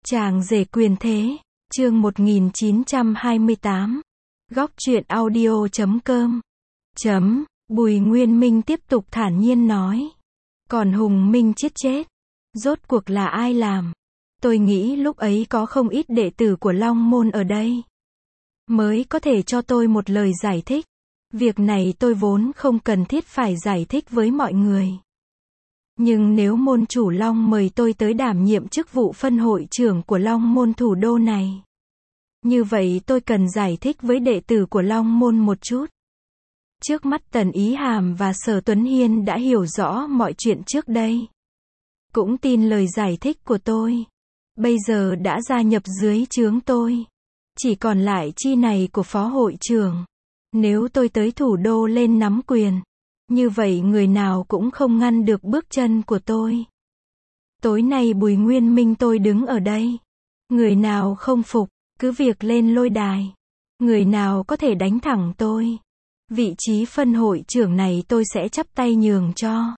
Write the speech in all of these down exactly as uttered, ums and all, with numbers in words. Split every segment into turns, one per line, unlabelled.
Chàng rể quyền thế, chương một nghìn chín trăm hai mươi tám. Góc truyện audio chấm com. Chấm, Bùi Nguyên Minh tiếp tục thản nhiên nói. Còn Hùng Minh chết chết. Rốt cuộc là ai làm? Tôi nghĩ lúc ấy có không ít đệ tử của Long Môn ở đây. Mới có thể cho tôi một lời giải thích. Việc này tôi vốn không cần thiết phải giải thích với mọi người. Nhưng nếu môn chủ Long mời tôi tới đảm nhiệm chức vụ phân hội trưởng của Long Môn thủ đô này, như vậy tôi cần giải thích với đệ tử của Long Môn một chút. Trước mắt Tần Ý Hàm và Sở Tuấn Hiên đã hiểu rõ mọi chuyện trước đây. Cũng tin lời giải thích của tôi. Bây giờ đã gia nhập dưới trướng tôi. Chỉ còn lại chi này của phó hội trưởng. Nếu tôi tới thủ đô lên nắm quyền, như vậy người nào cũng không ngăn được bước chân của tôi. Tối nay Bùi Nguyên Minh tôi đứng ở đây. Người nào không phục, cứ việc lên lôi đài. Người nào có thể đánh thẳng tôi, vị trí phân hội trưởng này tôi sẽ chắp tay nhường cho.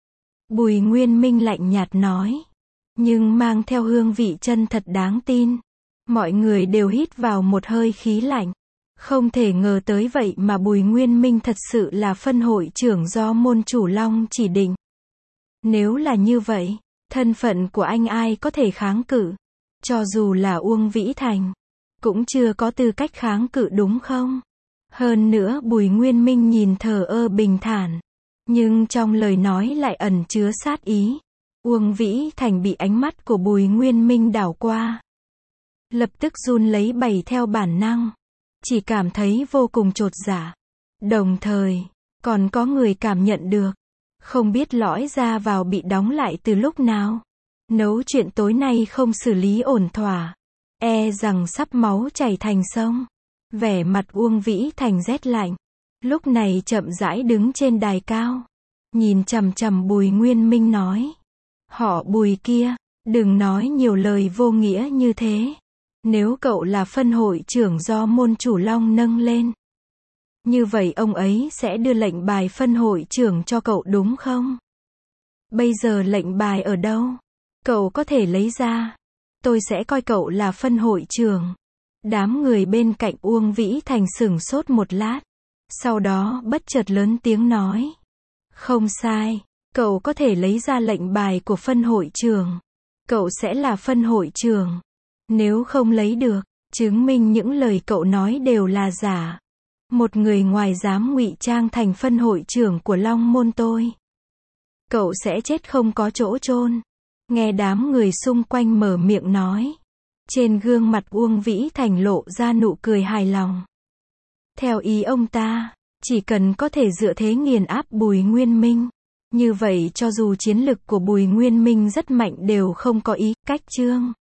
Bùi Nguyên Minh lạnh nhạt nói, nhưng mang theo hương vị chân thật đáng tin. Mọi người đều hít vào một hơi khí lạnh. Không thể ngờ tới vậy mà Bùi Nguyên Minh thật sự là phân hội trưởng do môn chủ Long chỉ định. Nếu là như vậy, thân phận của anh ai có thể kháng cự? Cho dù là Uông Vĩ Thành, cũng chưa có tư cách kháng cự đúng không? Hơn nữa Bùi Nguyên Minh nhìn thờ ơ bình thản, nhưng trong lời nói lại ẩn chứa sát ý. Uông Vĩ Thành bị ánh mắt của Bùi Nguyên Minh đảo qua, lập tức run lấy bẩy theo bản năng. Chỉ cảm thấy vô cùng chột dạ. Đồng thời, còn có người cảm nhận được. Không biết lõi ra vào bị đóng lại từ lúc nào. Nấu chuyện tối nay không xử lý ổn thỏa, e rằng sắp máu chảy thành sông. Vẻ mặt Uông Vĩ Thành rét lạnh. Lúc này chậm rãi đứng trên đài cao. Nhìn chằm chằm Bùi Nguyên Minh nói. Họ Bùi kia, đừng nói nhiều lời vô nghĩa như thế. Nếu cậu là phân hội trưởng do môn chủ Long nâng lên, như vậy ông ấy sẽ đưa lệnh bài phân hội trưởng cho cậu đúng không? Bây giờ lệnh bài ở đâu? Cậu có thể lấy ra. Tôi sẽ coi cậu là phân hội trưởng. Đám người bên cạnh Uông Vĩ Thành sửng sốt một lát. Sau đó bất chợt lớn tiếng nói. Không sai, cậu có thể lấy ra lệnh bài của phân hội trưởng. Cậu sẽ là phân hội trưởng. Nếu không lấy được, chứng minh những lời cậu nói đều là giả. Một người ngoài dám ngụy trang thành phân hội trưởng của Long Môn tôi, cậu sẽ chết không có chỗ chôn. Nghe đám người xung quanh mở miệng nói, trên gương mặt Uông Vĩ Thành lộ ra nụ cười hài lòng. Theo ý ông ta, chỉ cần có thể dựa thế nghiền áp Bùi Nguyên Minh, như vậy cho dù chiến lực của Bùi Nguyên Minh rất mạnh đều không có ý cách chương.